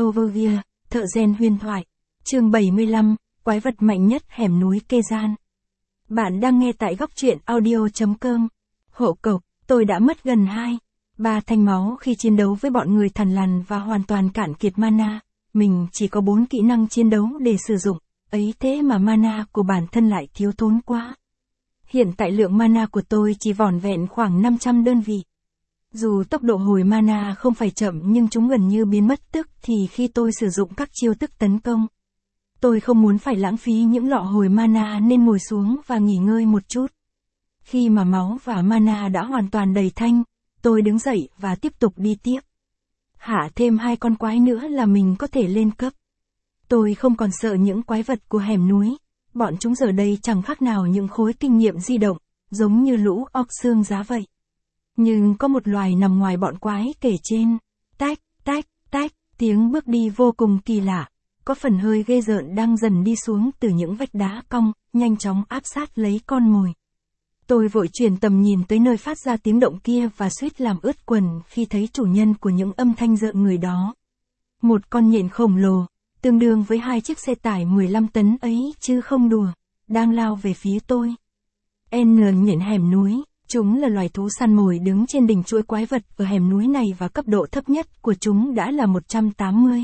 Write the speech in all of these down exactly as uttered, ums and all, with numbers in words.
Overview, thợ rèn huyền thoại. Chương bảy mươi lăm, quái vật mạnh nhất hẻm núi Kê Gian. Bạn đang nghe tại góc truyện audio chấm com. Hộ cộc, tôi đã mất gần hai, ba thanh máu khi chiến đấu với bọn người thằn lằn và hoàn toàn cạn kiệt mana. Mình chỉ có bốn kỹ năng chiến đấu để sử dụng, ấy thế mà mana của bản thân lại thiếu thốn quá. Hiện tại lượng mana của tôi chỉ vỏn vẹn khoảng năm trăm đơn vị. Dù tốc độ hồi mana không phải chậm nhưng chúng gần như biến mất tức thì khi tôi sử dụng các chiêu thức tấn công. Tôi không muốn phải lãng phí những lọ hồi mana nên ngồi xuống và nghỉ ngơi một chút. Khi mà máu và mana đã hoàn toàn đầy thanh, tôi đứng dậy và tiếp tục đi tiếp. Hạ thêm hai con quái nữa là mình có thể lên cấp. Tôi không còn sợ những quái vật của hẻm núi, bọn chúng giờ đây chẳng khác nào những khối kinh nghiệm di động, giống như lũ óc xương giá vậy. Nhưng có một loài nằm ngoài bọn quái kể trên. Tách, tách, tách, tiếng bước đi vô cùng kỳ lạ, có phần hơi ghê rợn đang dần đi xuống từ những vách đá cong, nhanh chóng áp sát lấy con mồi. Tôi vội chuyển tầm nhìn tới nơi phát ra tiếng động kia và suýt làm ướt quần khi thấy chủ nhân của những âm thanh rợn người đó. Một con nhện khổng lồ, tương đương với hai chiếc xe tải mười lăm tấn ấy chứ không đùa, đang lao về phía tôi. N nhện hẻm núi. Chúng là loài thú săn mồi đứng trên đỉnh chuỗi quái vật ở hẻm núi này và cấp độ thấp nhất của chúng đã là một trăm tám mươi.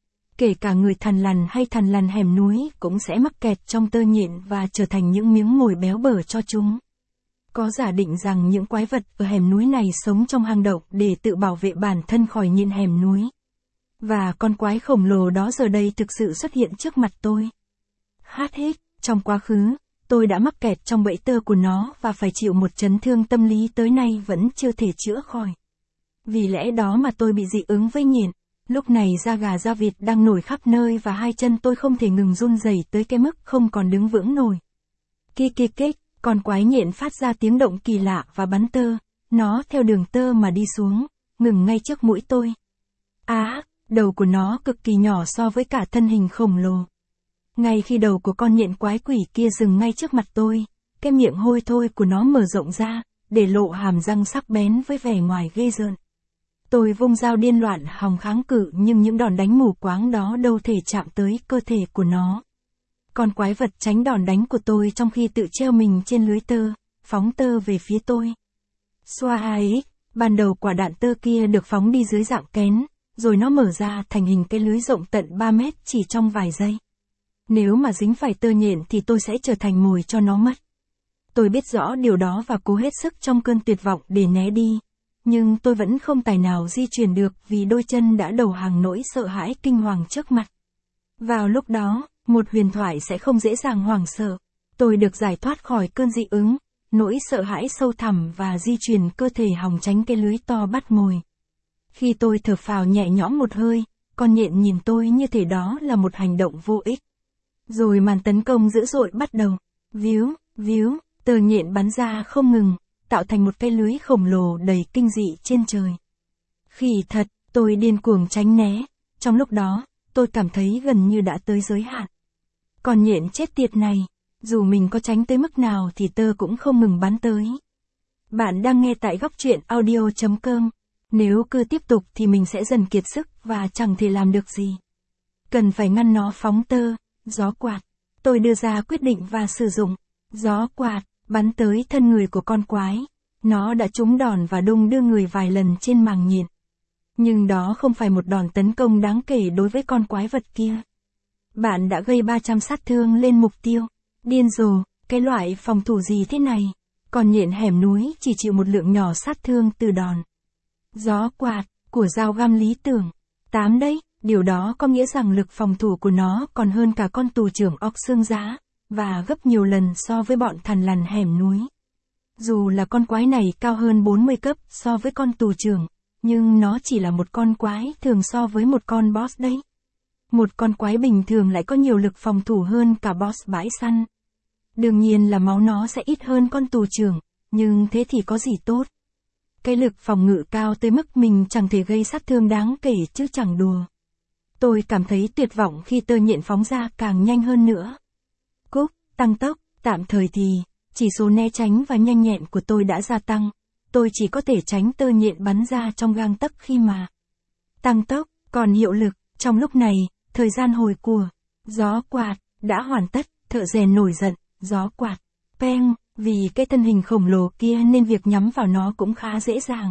Kể cả người thằn lằn hay thằn lằn hẻm núi cũng sẽ mắc kẹt trong tơ nhện và trở thành những miếng mồi béo bở cho chúng. Có giả định rằng những quái vật ở hẻm núi này sống trong hang động để tự bảo vệ bản thân khỏi nhện hẻm núi. Và con quái khổng lồ đó giờ đây thực sự xuất hiện trước mặt tôi. Hát hít, trong quá khứ, tôi đã mắc kẹt trong bẫy tơ của nó và phải chịu một chấn thương tâm lý tới nay vẫn chưa thể chữa khỏi. Vì lẽ đó mà tôi bị dị ứng với nhện. Lúc này da gà da vịt đang nổi khắp nơi và hai chân tôi không thể ngừng run rẩy tới cái mức không còn đứng vững nổi. Kik kik kik, con quái nhện phát ra tiếng động kỳ lạ và bắn tơ. Nó theo đường tơ mà đi xuống, ngừng ngay trước mũi tôi. Á, đầu của nó cực kỳ nhỏ so với cả thân hình khổng lồ. Ngay khi đầu của con nhện quái quỷ kia dừng ngay trước mặt tôi, cái miệng hôi thối của nó mở rộng ra, để lộ hàm răng sắc bén với vẻ ngoài ghê rợn. Tôi vung dao điên loạn hòng kháng cự nhưng những đòn đánh mù quáng đó đâu thể chạm tới cơ thể của nó. Con quái vật tránh đòn đánh của tôi trong khi tự treo mình trên lưới tơ, phóng tơ về phía tôi. Xoa ấy, ban đầu quả đạn tơ kia được phóng đi dưới dạng kén, rồi nó mở ra thành hình cái lưới rộng tận ba mét chỉ trong vài giây. Nếu mà dính phải tơ nhện thì tôi sẽ trở thành mồi cho nó mất. Tôi biết rõ điều đó và cố hết sức trong cơn tuyệt vọng để né đi. Nhưng tôi vẫn không tài nào di chuyển được vì đôi chân đã đầu hàng nỗi sợ hãi kinh hoàng trước mặt. Vào lúc đó, một huyền thoại sẽ không dễ dàng hoảng sợ. Tôi được giải thoát khỏi cơn dị ứng, nỗi sợ hãi sâu thẳm và di chuyển cơ thể hòng tránh cái lưới to bắt mồi. Khi tôi thở phào nhẹ nhõm một hơi, con nhện nhìn tôi như thể đó là một hành động vô ích. Rồi màn tấn công dữ dội bắt đầu. Víu, víu, tơ nhện bắn ra không ngừng, tạo thành một cái lưới khổng lồ đầy kinh dị trên trời. Khỉ thật, tôi điên cuồng tránh né. Trong lúc đó, tôi cảm thấy gần như đã tới giới hạn. Còn nhện chết tiệt này, dù mình có tránh tới mức nào thì tơ cũng không ngừng bắn tới. Bạn đang nghe tại góc truyện audio chấm com. Nếu cứ tiếp tục thì mình sẽ dần kiệt sức và chẳng thể làm được gì. Cần phải ngăn nó phóng tơ. Gió quạt. Tôi đưa ra quyết định và sử dụng gió quạt, bắn tới thân người của con quái. Nó đã trúng đòn và đung đưa người vài lần trên màng nhện. Nhưng đó không phải một đòn tấn công đáng kể đối với con quái vật kia. Bạn đã gây ba trăm sát thương lên mục tiêu. Điên rồ, cái loại phòng thủ gì thế này? Còn nhện hẻm núi chỉ chịu một lượng nhỏ sát thương từ đòn gió quạt của dao găm lý tưởng. Tám đấy. Điều đó có nghĩa rằng lực phòng thủ của nó còn hơn cả con tù trưởng óc xương giá, và gấp nhiều lần so với bọn thằn lằn hẻm núi. Dù là con quái này cao hơn bốn mươi cấp so với con tù trưởng, nhưng nó chỉ là một con quái thường so với một con boss đấy. Một con quái bình thường lại có nhiều lực phòng thủ hơn cả boss bãi săn. Đương nhiên là máu nó sẽ ít hơn con tù trưởng, nhưng thế thì có gì tốt. Cái lực phòng ngự cao tới mức mình chẳng thể gây sát thương đáng kể chứ chẳng đùa. Tôi cảm thấy tuyệt vọng khi tơ nhện phóng ra càng nhanh hơn nữa. Cúc, tăng tốc, tạm thời thì, chỉ số né tránh và nhanh nhẹn của tôi đã gia tăng. Tôi chỉ có thể tránh tơ nhện bắn ra trong gang tấc khi mà tăng tốc, còn hiệu lực, Trong lúc này, thời gian hồi của gió quạt đã hoàn tất, thợ rèn nổi giận, gió quạt, peng, vì cái thân hình khổng lồ kia nên việc nhắm vào nó cũng khá dễ dàng.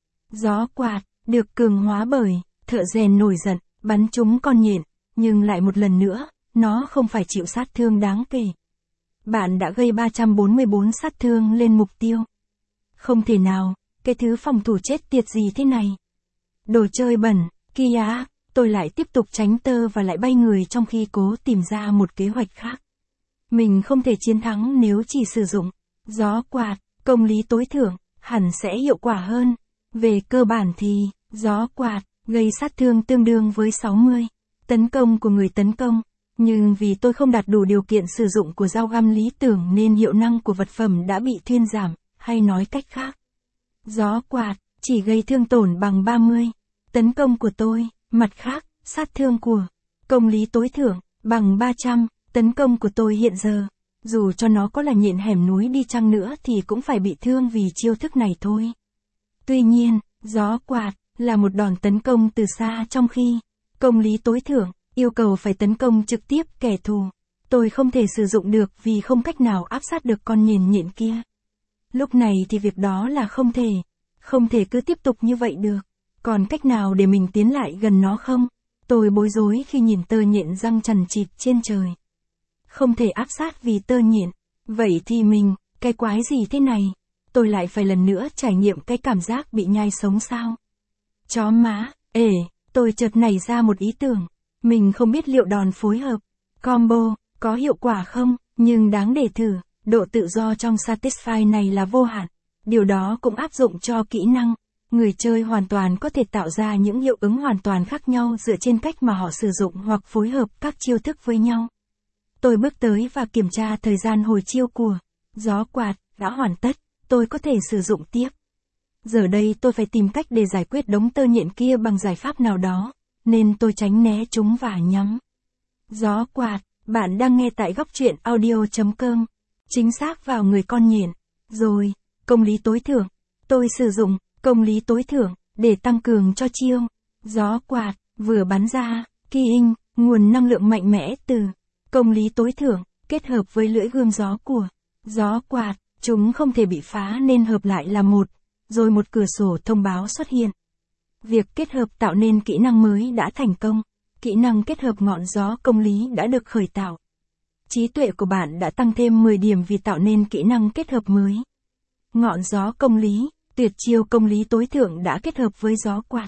Gió quạt, được cường hóa bởi, thợ rèn nổi giận, bắn trúng con nhện, nhưng lại một lần nữa, nó không phải chịu sát thương đáng kể. Bạn đã gây ba trăm bốn mươi bốn sát thương lên mục tiêu. Không thể nào, cái thứ phòng thủ chết tiệt gì thế này. Đồ chơi bẩn, kia, tôi lại tiếp tục tránh tơ và lại bay người trong khi cố tìm ra một kế hoạch khác. Mình không thể chiến thắng nếu chỉ sử dụng gió quạt, công lý tối thượng, hẳn sẽ hiệu quả hơn. Về cơ bản thì, gió quạt, gây sát thương tương đương với sáu mươi. Tấn công của người tấn công. Nhưng vì tôi không đạt đủ điều kiện sử dụng của dao găm lý tưởng nên hiệu năng của vật phẩm đã bị thuyên giảm, hay nói cách khác. Gió quạt, chỉ gây thương tổn bằng ba mươi. Tấn công của tôi, mặt khác, sát thương của công lý tối thượng, bằng ba trăm. Tấn công của tôi hiện giờ, dù cho nó có là nhện hẻm núi đi chăng nữa thì cũng phải bị thương vì chiêu thức này thôi. Tuy nhiên, gió quạt, là một đòn tấn công từ xa trong khi công lý tối thượng, yêu cầu phải tấn công trực tiếp kẻ thù. Tôi không thể sử dụng được vì không cách nào áp sát được con nhện nhện kia. Lúc này thì việc đó là không thể. Không thể cứ tiếp tục như vậy được. Còn cách nào để mình tiến lại gần nó không? Tôi bối rối khi nhìn tơ nhện răng chằn chịt trên trời. Không thể áp sát vì tơ nhện. Vậy thì mình, cái quái gì thế này? Tôi lại phải lần nữa trải nghiệm cái cảm giác bị nhai sống sao? Chó má, ể, tôi chợt nảy ra một ý tưởng. Mình không biết liệu đòn phối hợp, combo, có hiệu quả không, nhưng đáng để thử. Độ tự do trong Satisfy này là vô hạn. Điều đó cũng áp dụng cho kỹ năng. Người chơi hoàn toàn có thể tạo ra những hiệu ứng hoàn toàn khác nhau dựa trên cách mà họ sử dụng hoặc phối hợp các chiêu thức với nhau. Tôi bước tới và kiểm tra thời gian hồi chiêu của gió quạt đã hoàn tất, tôi có thể sử dụng tiếp. Giờ đây tôi phải tìm cách để giải quyết đống tơ nhện kia bằng giải pháp nào đó, nên tôi tránh né chúng và nhắm. Gió quạt, bạn đang nghe tại góc truyện audio chấm com. Chính xác vào người con nhện. Rồi, công lý tối thượng. Tôi sử dụng công lý tối thượng để tăng cường cho chiêu gió quạt vừa bắn ra, Ki-ing, nguồn năng lượng mạnh mẽ từ công lý tối thượng, kết hợp với lưỡi gươm gió của gió quạt, chúng không thể bị phá nên hợp lại là một, rồi một cửa sổ thông báo xuất hiện. Việc kết hợp tạo nên kỹ năng mới đã thành công. Kỹ năng kết hợp ngọn gió công lý đã được khởi tạo. Trí tuệ của bạn đã tăng thêm mười điểm vì tạo nên kỹ năng kết hợp mới. Ngọn gió công lý, tuyệt chiêu công lý tối thượng đã kết hợp với gió quạt.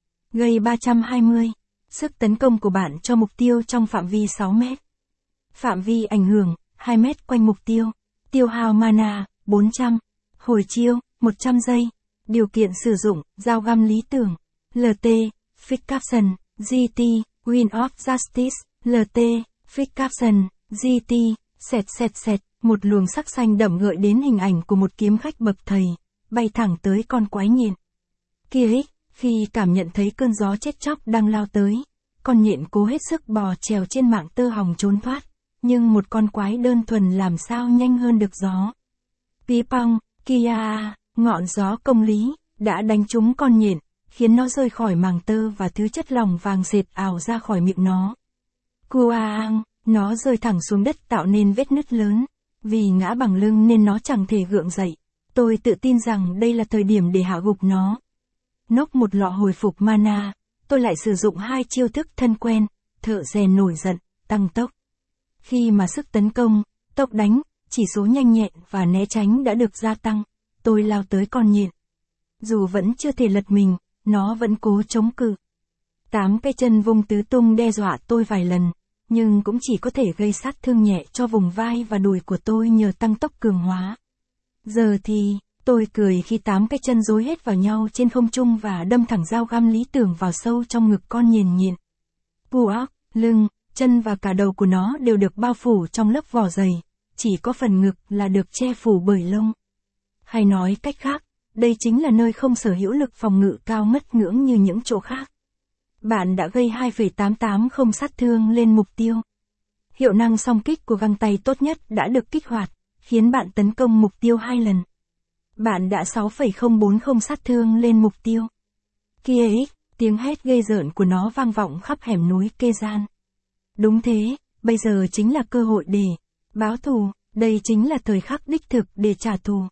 Gây ba trăm hai mươi. Sức tấn công của bạn cho mục tiêu trong phạm vi sáu mét. Phạm vi ảnh hưởng, hai mét quanh mục tiêu. Tiêu hao mana, bốn trăm. Hồi chiêu, một trăm giây. Điều kiện sử dụng, dao găm lý tưởng. lờ tê, Fix Caption, giê tê, Win of Justice, lờ tê, Fix Caption, giê tê, sẹt sẹt sẹt, một luồng sắc xanh đậm gợi đến hình ảnh của một kiếm khách bậc thầy, bay thẳng tới con quái nhện. Kia, khi cảm nhận thấy cơn gió chết chóc đang lao tới, con nhện cố hết sức bò trèo trên mạng tơ hồng trốn thoát, nhưng một con quái đơn thuần làm sao nhanh hơn được gió. Pí pong, kia, ngọn gió công lý, đã đánh trúng con nhện, khiến nó rơi khỏi màng tơ và thứ chất lỏng vàng sệt ảo ra khỏi miệng nó. Kuaang, nó rơi thẳng xuống đất tạo nên vết nứt lớn. Vì ngã bằng lưng nên nó chẳng thể gượng dậy. Tôi tự tin rằng đây là thời điểm để hạ gục nó. Nốc một lọ hồi phục mana, tôi lại sử dụng hai chiêu thức thân quen, thợ rèn nổi giận, tăng tốc. Khi mà sức tấn công, tốc đánh, chỉ số nhanh nhẹn và né tránh đã được gia tăng, tôi lao tới con nhện. Dù vẫn chưa thể lật mình, nó vẫn cố chống cự. Tám cái chân vung tứ tung đe dọa tôi vài lần, nhưng cũng chỉ có thể gây sát thương nhẹ cho vùng vai và đùi của tôi nhờ tăng tốc cường hóa. Giờ thì, tôi cười khi tám cái chân rối hết vào nhau trên không trung và đâm thẳng dao găm lý tưởng vào sâu trong ngực con nhện nhện. Puok, lưng, chân và cả đầu của nó đều được bao phủ trong lớp vỏ dày, chỉ có phần ngực là được che phủ bởi lông. Hay nói cách khác, đây chính là nơi không sở hữu lực phòng ngự cao ngất ngưỡng như những chỗ khác. Bạn đã gây hai phẩy tám tám không sát thương lên mục tiêu. Hiệu năng song kích của găng tay tốt nhất đã được kích hoạt, khiến bạn tấn công mục tiêu hai lần. Bạn đã sáu phẩy không bốn không sát thương lên mục tiêu. Kia X, Tiếng hét ghê rợn của nó vang vọng khắp hẻm núi Kezan. Đúng thế, bây giờ chính là cơ hội để báo thù, đây chính là thời khắc đích thực để trả thù.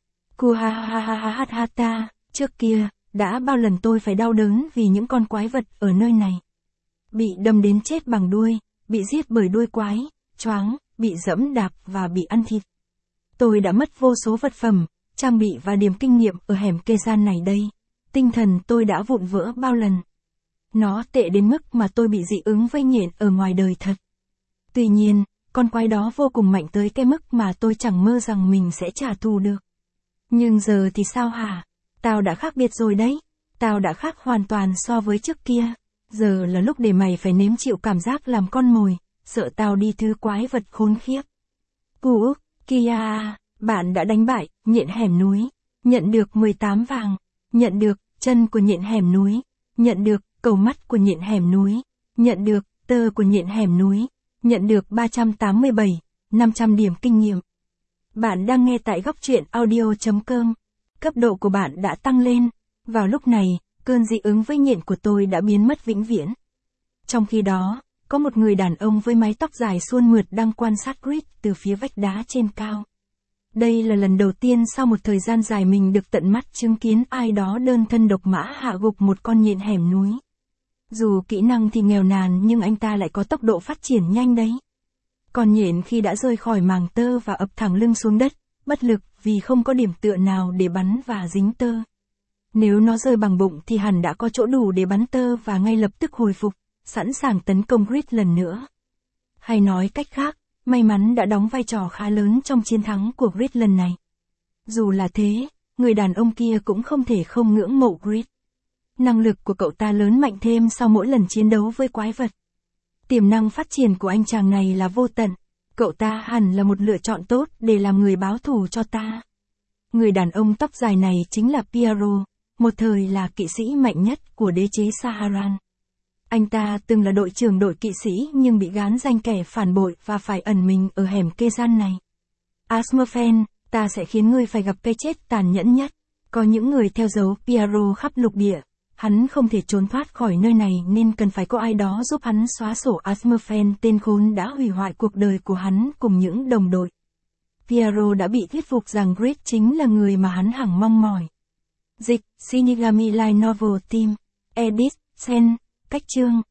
Kuhahahahaha, trước kia, đã bao lần tôi phải đau đớn vì những con quái vật ở nơi này. Bị đâm đến chết bằng đuôi, bị giết bởi đuôi quái, choáng, bị dẫm đạp và bị ăn thịt. Tôi đã mất vô số vật phẩm, trang bị và điểm kinh nghiệm ở hẻm Kezan này đây. Tinh thần tôi đã vụn vỡ bao lần. Nó tệ đến mức mà tôi bị dị ứng với nhện ở ngoài đời thật. Tuy nhiên, con quái đó vô cùng mạnh tới cái mức mà tôi chẳng mơ rằng mình sẽ trả thù được. Nhưng giờ thì sao hả? Tao đã khác biệt rồi đấy. Tao đã khác hoàn toàn so với trước kia. Giờ là lúc để mày phải nếm chịu cảm giác làm con mồi, sợ tao đi thứ quái vật khốn khiếp. Cú ức, Kia, bạn đã đánh bại nhện hẻm núi, nhận được mười tám vàng, nhận được chân của nhện hẻm núi, nhận được cầu mắt của nhện hẻm núi, nhận được tơ của nhện hẻm núi, nhận được ba trăm tám mươi bảy, năm trăm điểm kinh nghiệm. Bạn đang nghe tại góc truyện audio chấm com. Cấp độ của bạn đã tăng lên. Vào lúc này, cơn dị ứng với nhện của tôi đã biến mất vĩnh viễn. Trong khi đó, có một người đàn ông với mái tóc dài suôn mượt đang quan sát Grid từ phía vách đá trên cao. Đây là lần đầu tiên sau một thời gian dài mình được tận mắt chứng kiến ai đó đơn thân độc mã hạ gục một con nhện hẻm núi. Dù kỹ năng thì nghèo nàn nhưng anh ta lại có tốc độ phát triển nhanh đấy. Con nhện khi đã rơi khỏi màng tơ và ập thẳng lưng xuống đất, bất lực vì không có điểm tựa nào để bắn và dính tơ. Nếu nó rơi bằng bụng thì hẳn đã có chỗ đủ để bắn tơ và ngay lập tức hồi phục, sẵn sàng tấn công Grid lần nữa. Hay nói cách khác, may mắn đã đóng vai trò khá lớn trong chiến thắng của Grid lần này. Dù là thế, người đàn ông kia cũng không thể không ngưỡng mộ Grid. Năng lực của cậu ta lớn mạnh thêm sau mỗi lần chiến đấu với quái vật. Tiềm năng phát triển của anh chàng này là vô tận. Cậu ta hẳn là một lựa chọn tốt để làm người báo thù cho ta. Người đàn ông tóc dài này chính là Piero, một thời là kỵ sĩ mạnh nhất của đế chế Saharan. Anh ta từng là đội trưởng đội kỵ sĩ nhưng bị gán danh kẻ phản bội và phải ẩn mình ở hẻm Kezan này. Asmerfen, ta sẽ khiến ngươi phải gặp cái chết tàn nhẫn nhất. Có những người theo dấu Piero khắp lục địa. Hắn không thể trốn thoát khỏi nơi này nên cần phải có ai đó giúp hắn xóa sổ Asmerfen, tên khốn đã hủy hoại cuộc đời của hắn cùng những đồng đội. Piero đã bị thuyết phục rằng Grid chính là người mà hắn hằng mong mỏi. Dịch, Shinigami Light Novel Team, Edit, Sen, Cách chương.